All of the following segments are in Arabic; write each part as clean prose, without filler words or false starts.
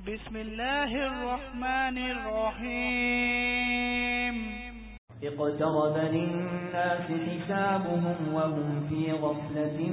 بسم الله الرحمن الرحيم اقترب للناس حسابهم وهم في غفلة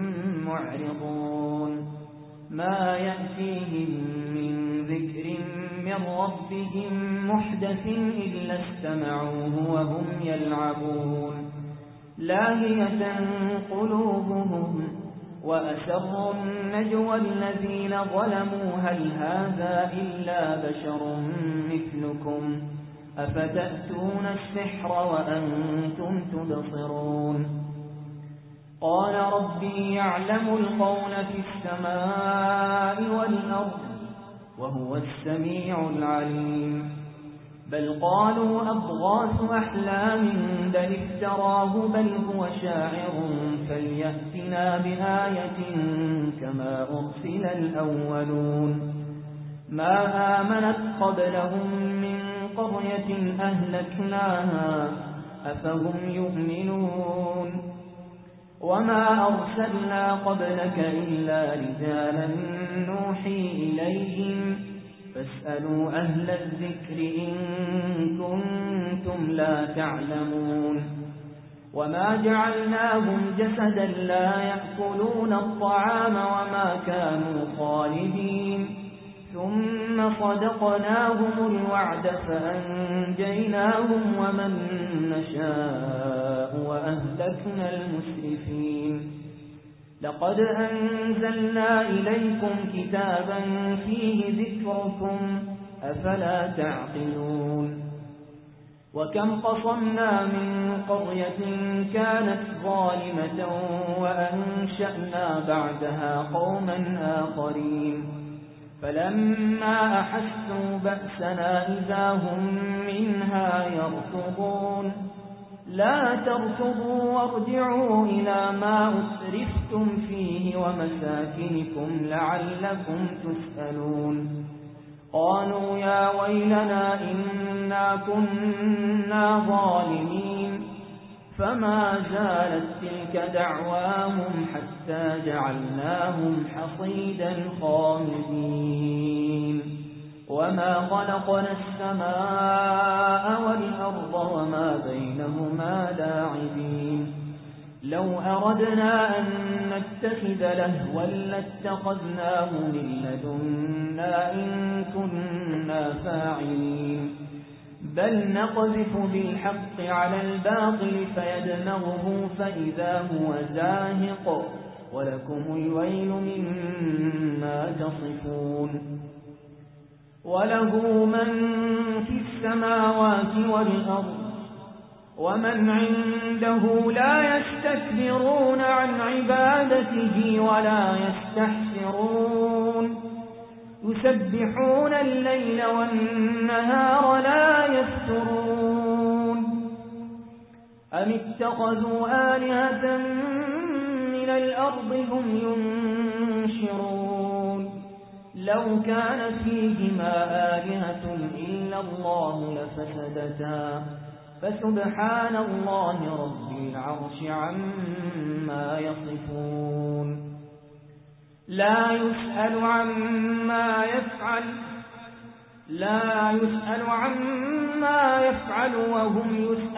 معرضون ما يأتيهم من ذكر من ربهم محدث إلا استمعوه وهم يلعبون لاهية قلوبهم وأسروا النجوى الذين ظلموا هل هذا إلا بشر مثلكم أفتأتون السحر وأنتم تبصرون قال ربي يعلم القول في السماء والأرض وهو السميع العليم بل قالوا أضغاث أحلام بل افتراه بل هو شاعر فليأتنا بآية كما أرسل الأولون ما آمنت قبلهم من قرية أهلكناها أفهم يؤمنون وما أرسلنا قبلك إلا رجالا نوحي إليهم فاسألوا أهل الذكر إن كنتم لا تعلمون وما جعلناهم جسدا لا يأكلون الطعام وما كانوا خالدين ثم صدقناهم الوعد فأنجيناهم ومن نشاء وأهلكنا المسرفين لقد أنزلنا إليكم كتابا فيه ذكركم أفلا تعقلون وكم قصمنا من قرية كانت ظالمة وأنشأنا بعدها قوما آخرين فلما أحسوا بأسنا إذا هم منها يركضون لا تركضوا وارجعوا إلى ما أسرفتم فيه ومساكنكم لعلكم تسألون قالوا يا ويلنا إنا كنا ظالمين فما زالت تلك دعواهم حتى جعلناهم حصيدا خامدين وما خلقنا السماء والأرض وما بينهما لاعبين لو أردنا أن نتخذ لهوا لاتخذناه من لدنا إن كنا فاعلين بل نقذف بالحق على الباطل فيدمغه فإذا هو زاهق ولكم الويل مما تصفون وله من في السماوات والأرض ومن عنده لا يستكبرون عن عبادته ولا يستحسرون يسبحون الليل والنهار لا يفترون أم اتخذوا آلهة من الأرض هم ينشرون لو كان فيهما آلهة إلا الله لفسدتا فسبحان الله رب العرش عما يصفون لا يسأل عما يفعل وهم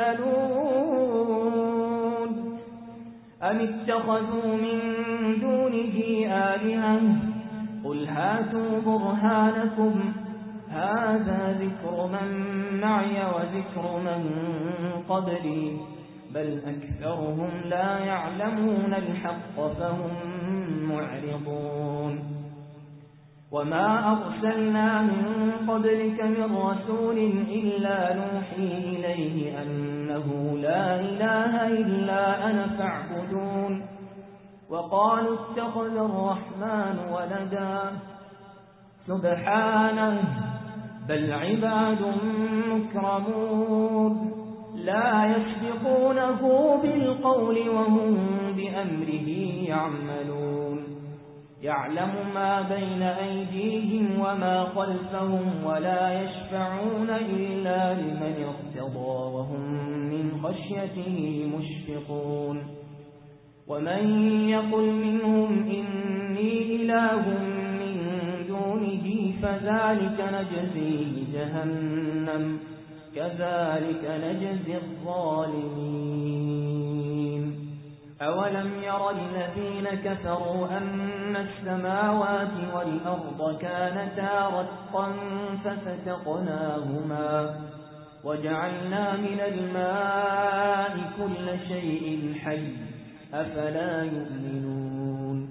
يسألون أم اتخذوا من دونه آلهة قل هاتوا برهانكم هذا ذكر من معي وذكر من قبلي بل أكثرهم لا يعلمون الحق فهم معرضون وما أرسلنا من قبلك من رسول إلا نوحي إليه أنه لا إله إلا أنا فاعبدون وقالوا اتخذ الرحمن ولدا سبحانه بل عباد مكرمون لا يسبقونه بالقول وهم بأمره يعملون يعلم ما بين أيديهم وما خلفهم ولا يشفعون إلا لمن ارتضى وهم من خشيته مشفقون ومن يقل منهم إني إله من دونه فذلك نجزيه جهنم كذلك نجزي الظالمين أولم ير الذين كفروا أن السماوات والأرض كانتا رتقا ففتقناهما وجعلنا من الماء كل شيء حي أفلا يؤمنون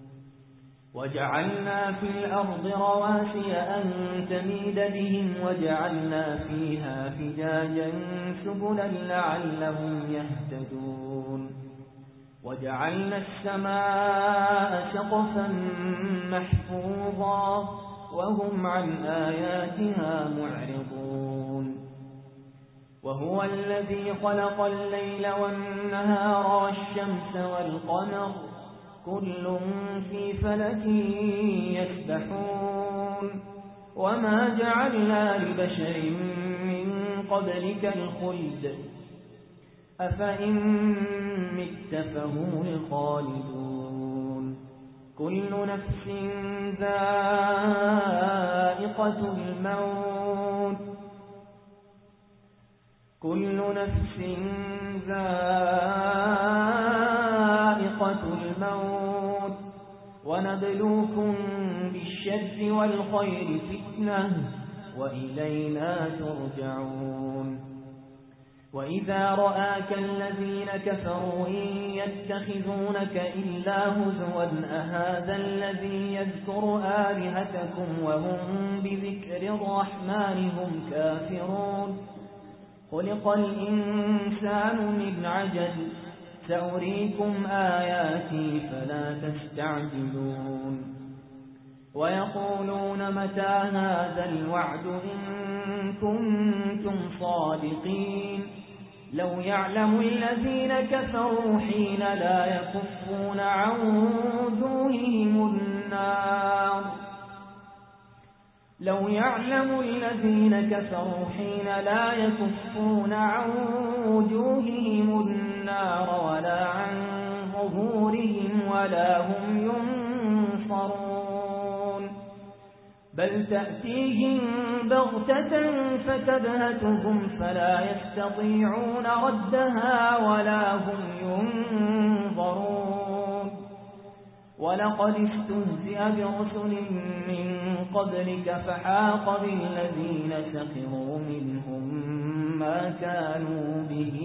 وجعلنا في الأرض رواسي أن تميد بهم وجعلنا فيها فجاجا سبلا لعلهم يهتدون وجعلنا السماء سقفا محفوظا وهم عن آياتها معرضون وهو الذي خلق الليل والنهار والشمس والقمر كل في فلك يسبحون وما جعلنا لبشر من قبلك الخلد أفإن مت فهم الخالدون كل نفس ذائقة الموت كل نفس ذائقة الموت ونبلوكم بالشر والخير فتنة وإلينا ترجعون وإذا رآك الذين كفروا إن يتخذونك إلا هزوا أهذا الذي يذكر آلهتكم وهم بذكر الرحمن هم كافرون خلق الإنسان من عجل سأريكم آياتي فلا تستعجلون ويقولون متى هذا الوعد إن كنتم صادقين لو يعلم الذين كفروا حين لا يكفون عن وجوههم النار لو يعلم الذين كفروا حين لا يكفون عن وجوههم النار ولا عن ظهورهم ولا هم ينصرون بل تأتيهم بغتة فتبهتهم فلا يستطيعون ردها ولا هم ينظرون ولقد استهزئ برسل من قبلك فحاق بالذين سخروا منهم ما كانوا به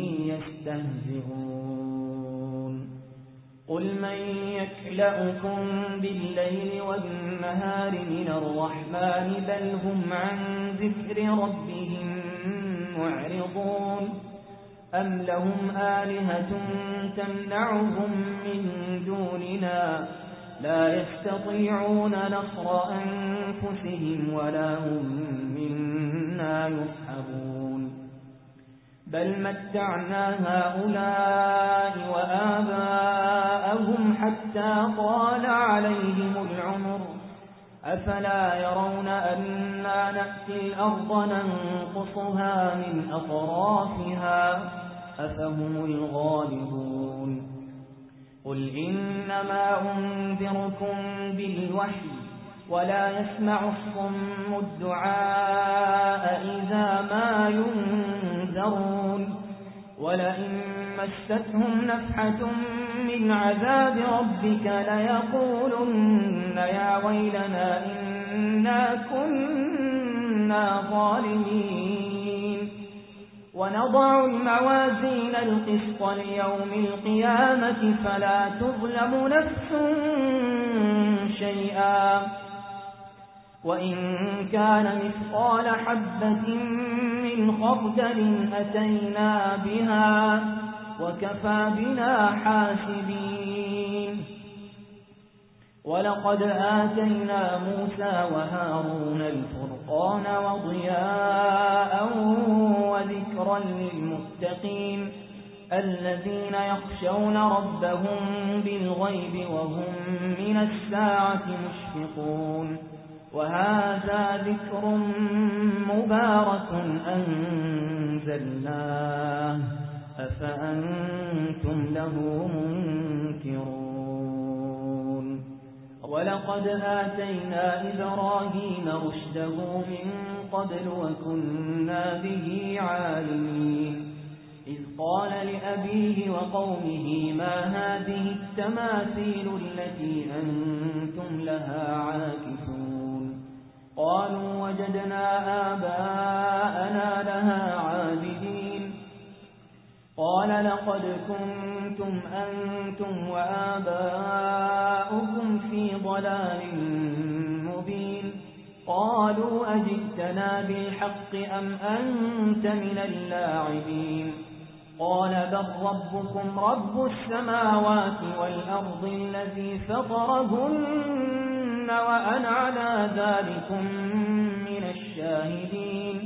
يستهزئون قل من يكلأكم بالليل والنهار من الرحمن بل هم عن ذكر ربهم معرضون أم لهم آلهة تمنعهم من دوننا لا يستطيعون نصر أنفسهم ولا هم منا يصحبون بل متعنا هؤلاء وآباءهم حتى طال عليهم العمر أفلا يرون أنا نأتي الأرض ننقصها من أطرافها أفهم الغالبون قل إنما أنذركم بالوحي ولا يسمع الصم الدعاء إذا ما ينذرون ولئن مستهم نفحة من عذاب ربك ليقولن يا ويلنا إنا كنا ظالمين ونضع الموازين القسط ليوم القيامة فلا تظلم نفس شيئا وإن كان مثقال حبة من خردل أتينا بها وكفى بنا حاسبين ولقد آتينا موسى وهارون الفرقان وضياء وذكرا للمتقين الذين يخشون ربهم بالغيب وهم من الساعة مشفقون وهذا ذكر مبارك أنزلناه أفأنتم له منكرون ولقد آتينا إبراهيم رشده من قبل وكنا به عالمين إذ قال لأبيه وقومه ما هذه التماثيل التي أنتم لها عاكفون قالوا وجدنا آباءنا لها عابدين قال لقد كنتم أنتم وآباؤكم في ضلال مبين قالوا أجئتنا بالحق أم أنت من اللاعبين قال بل ربكم رب السماوات والأرض الذي فطرهن وأنا على ذلكم من الشاهدين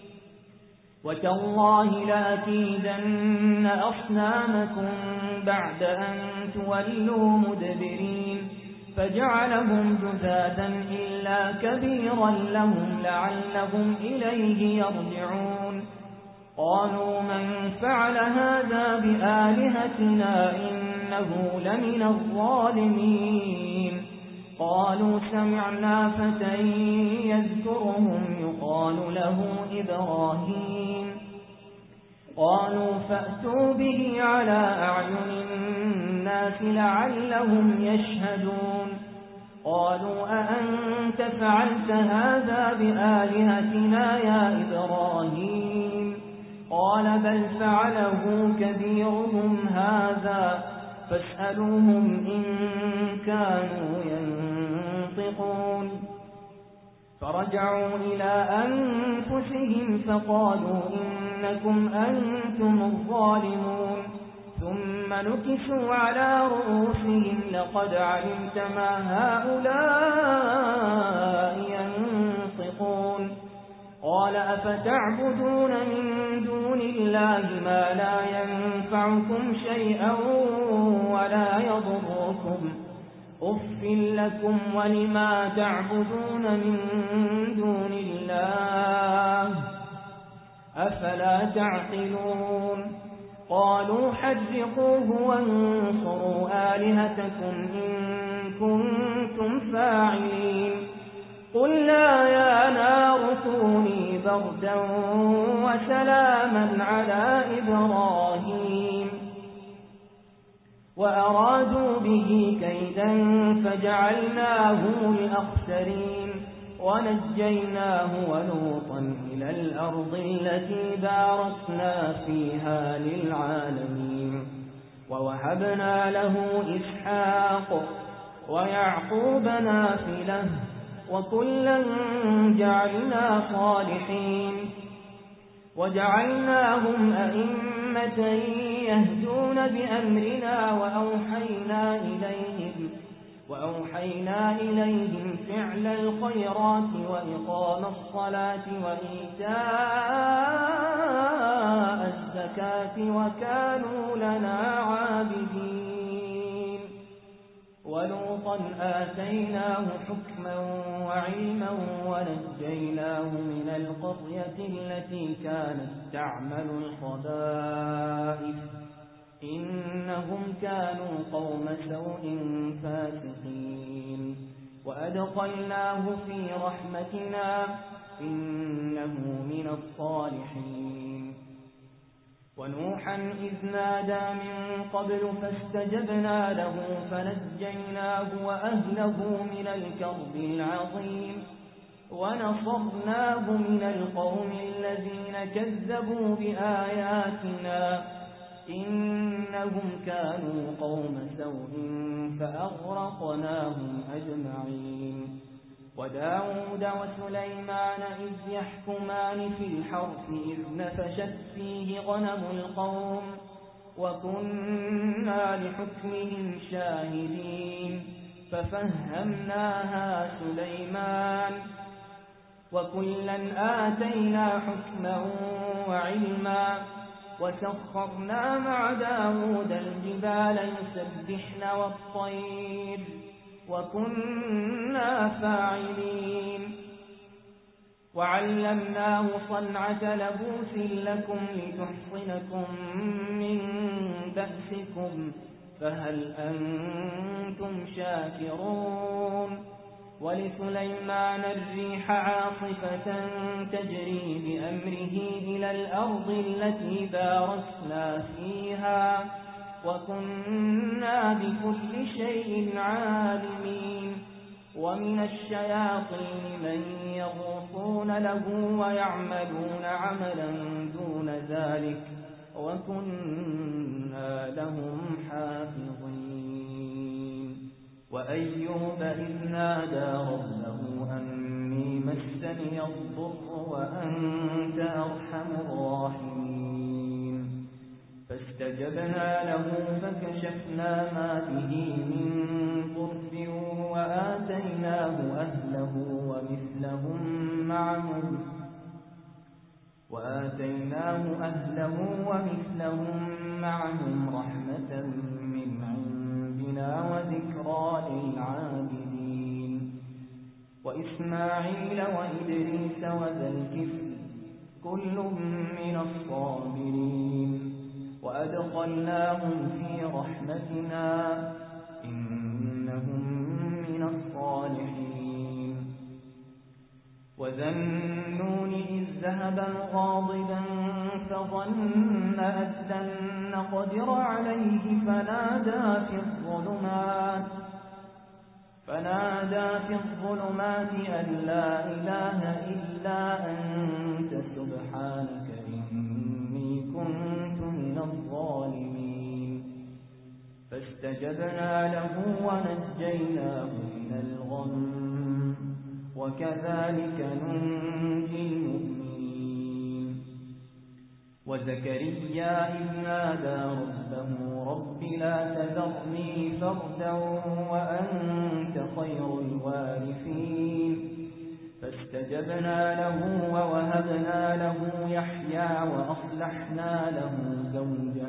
وتالله لأكيدن أصنامكم بعد أن تولوا مدبرين فجعلهم جذاذا إلا كبيرا لهم لعلهم إليه يرجعون قالوا من فعل هذا بآلهتنا إنه لمن الظالمين قالوا سمعنا فتى يذكرهم يقال له إبراهيم قالوا فأتوا به على أعين الناس لعلهم يشهدون قالوا أأنت فعلت هذا بآلهتنا يا إبراهيم قال بل فعله كبيرهم هذا فاسألوهم إن كانوا ينطقون فرجعوا إلى أنفسهم فقالوا إنكم أنتم الظالمون ثم نكسوا على رؤوسهم لقد علمت ما هؤلاء ينطقون قال أفتعبدون من دون الله ما لا ينفعكم شيئا ولا يضركم أف لكم ولما تعبدون من دون الله أفلا تعقلون قالوا حرقوه وانصروا آلهتكم إن كنتم فاعلين قلنا يا نار كوني بردا وسلاما على إبراهيم وأرادوا به كيدا فجعلناهم الأخسرين ونجيناه ولوطا إلى الأرض التي باركنا فيها للعالمين ووهبنا له إسحاق ويعقوب نافلة وكلا جعلنا صالحين وجعلناهم أئمة يهدون بأمرنا وأوحينا إليهم فعل الخيرات وإقام الصلاة وإيتاء الزكاة وكانوا لنا عابدين ولوطا آتيناه حكما وعلما ونجيناه من القرية التي كانت تعمل الخبائث إنهم كانوا قوم سوء فاسقين وأدخلناه في رحمتنا إنه من الصالحين ونوحا إذ نادى من قبل فاستجبنا له فنجيناه وأهله من الكرب العظيم ونصرناه من القوم الذين كذبوا بآياتنا إنهم كانوا قوم سوء فأغرقناهم أجمعين وداود وسليمان إذ يحكمان في الحرث إذ نفشت فيه غنم القوم وكنا لحكمهم شاهدين ففهمناها سليمان وكلا آتينا حكما وعلما وسخرنا مع داود الجبال يسبحن والطير وكنا فاعلين وعلمناه صنعة لبوس لكم لتحصنكم من بأسكم فهل أنتم شاكرون ولسليمان الريح عاصفة تجري بأمره إلى الأرض التي باركنا فيها وكنا بكل شيء عالمين ومن الشياطين من يغوصون له ويعملون عملا دون ذلك وكنا لهم حافظين وأيوب إذ نادى ربه أني مسني الضر وأنت أرحم الراحمين فاستجبنا له فكشفنا ما به من ضر وآتيناه أهله ومثلهم معهم رحمة من عندنا وذكرى للعابدين وإسماعيل وإدريس وذا الكفل كل من الصابرين وأدخلناهم في رحمتنا إنهم من الصالحين وذا النون إذ ذهب مغاضبا فظن أن لن نقدر عليه فنادى في الظلمات أن لا إله إلا أنت سبحانك إني كنت من الظالمين فاستجبنا له ونجيناه من الغم وكذلك ننجي المؤمنين وزكريا إذ نادى ربه رب لا تذرني فردا وأنت خير الوارثين فاستجبنا له ووهبنا له يحيى وأصلحنا له زوجه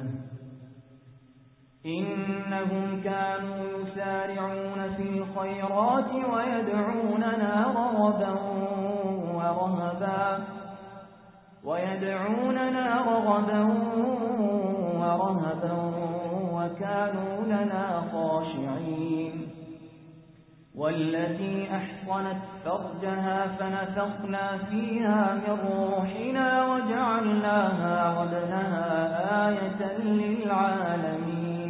إنهم كانوا يسارعون في الخيرات ويدعوننا رغبا ورهبا وكانوا لنا خاشعين والتي أحصنت فرجها فنفخنا فيها من روحنا وجعلناها وابنها آية للعالمين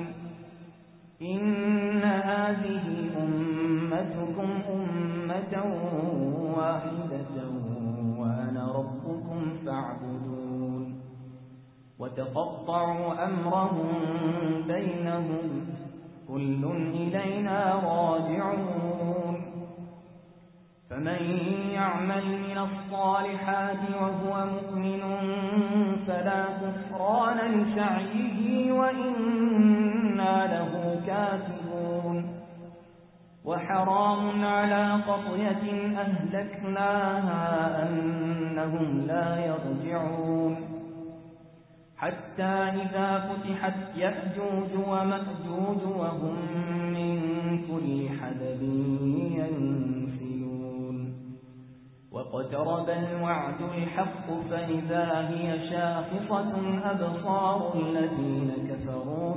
إن هذه أمتكم أمة واحدة وأنا ربكم فاعبدون وتقطعوا أمرهم بينهم كل إلينا راجعون فمن يعمل من الصالحات وهو مؤمن فلا كفران لسعيه وإنا له كاتبون وحرام على قرية أهلكناها أنهم لا يرجعون حتى إذا فتحت يأجوج ومأجوج وهم من كل حدب ينسلون واقترب الوعد الحق فإذا هي شاخصة أبصار الذين كفروا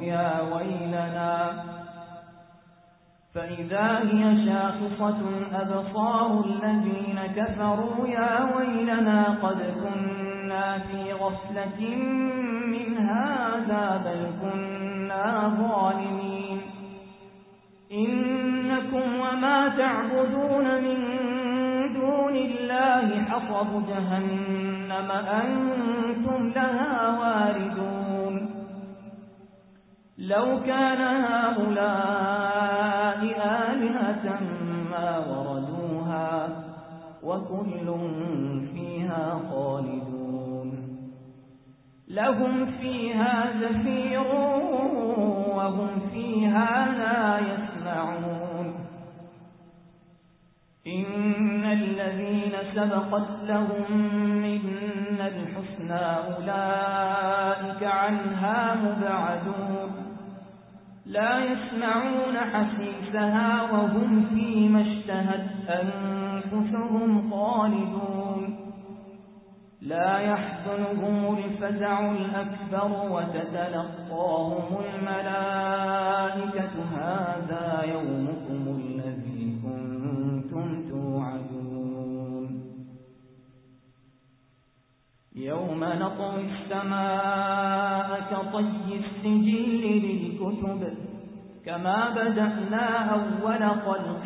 يا ويلنا قد كنا في غفلة من هذا بل كنا ظالمين إنكم وما تعبدون من دون الله حصب جهنم أنتم لها واردون لو كان هؤلاء آلهة ما وردوها وكل فيها خالدون لهم فيها زفير وهم فيها لا يسمعون إن الذين سبقت لهم منا الحسنى أولئك عنها مبعدون لا يسمعون حسيسها وهم فيما اشتهت أنفسهم خالدون لا يحزنهم الفزع الأكبر وتتلقاهم الملائكة هذا يومكم الذي كنتم توعدون يوم نطوي السماء كطي السجل للكتب كما بدأنا أول خلق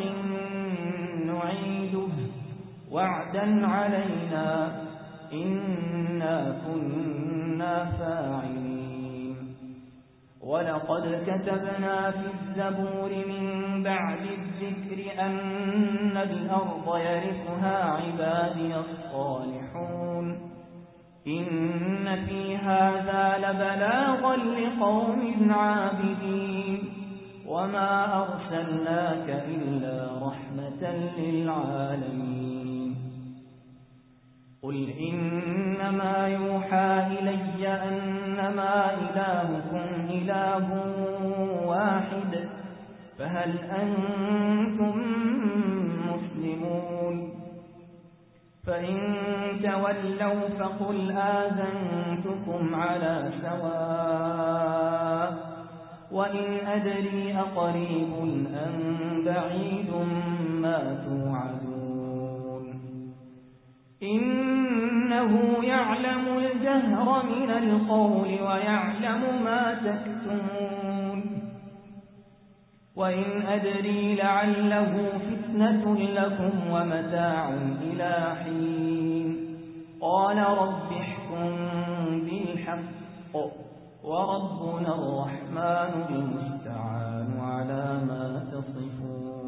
نعيده وعدا علينا إنا كنا فاعلين ولقد كتبنا في الزبور من بعد الذكر أن الأرض يرثها عبادي الصالحون إن في هذا لبلاغا لقوم عابدين وما أرسلناك إلا رحمة للعالمين قل إنما يوحى إلي أنما إلهكم إله واحد فهل أنتم مسلمون فإن تولوا فقل آذنتكم على سواء وإن أدري أقريب أم بعيد ما توعدون إنه يعلم الجهر من القول ويعلم ما تكتمون وإن أدري لعله فتنة لكم ومتاع إلى حين قال رب احكم بالحق وربنا الرحمن المستعان على ما تصفون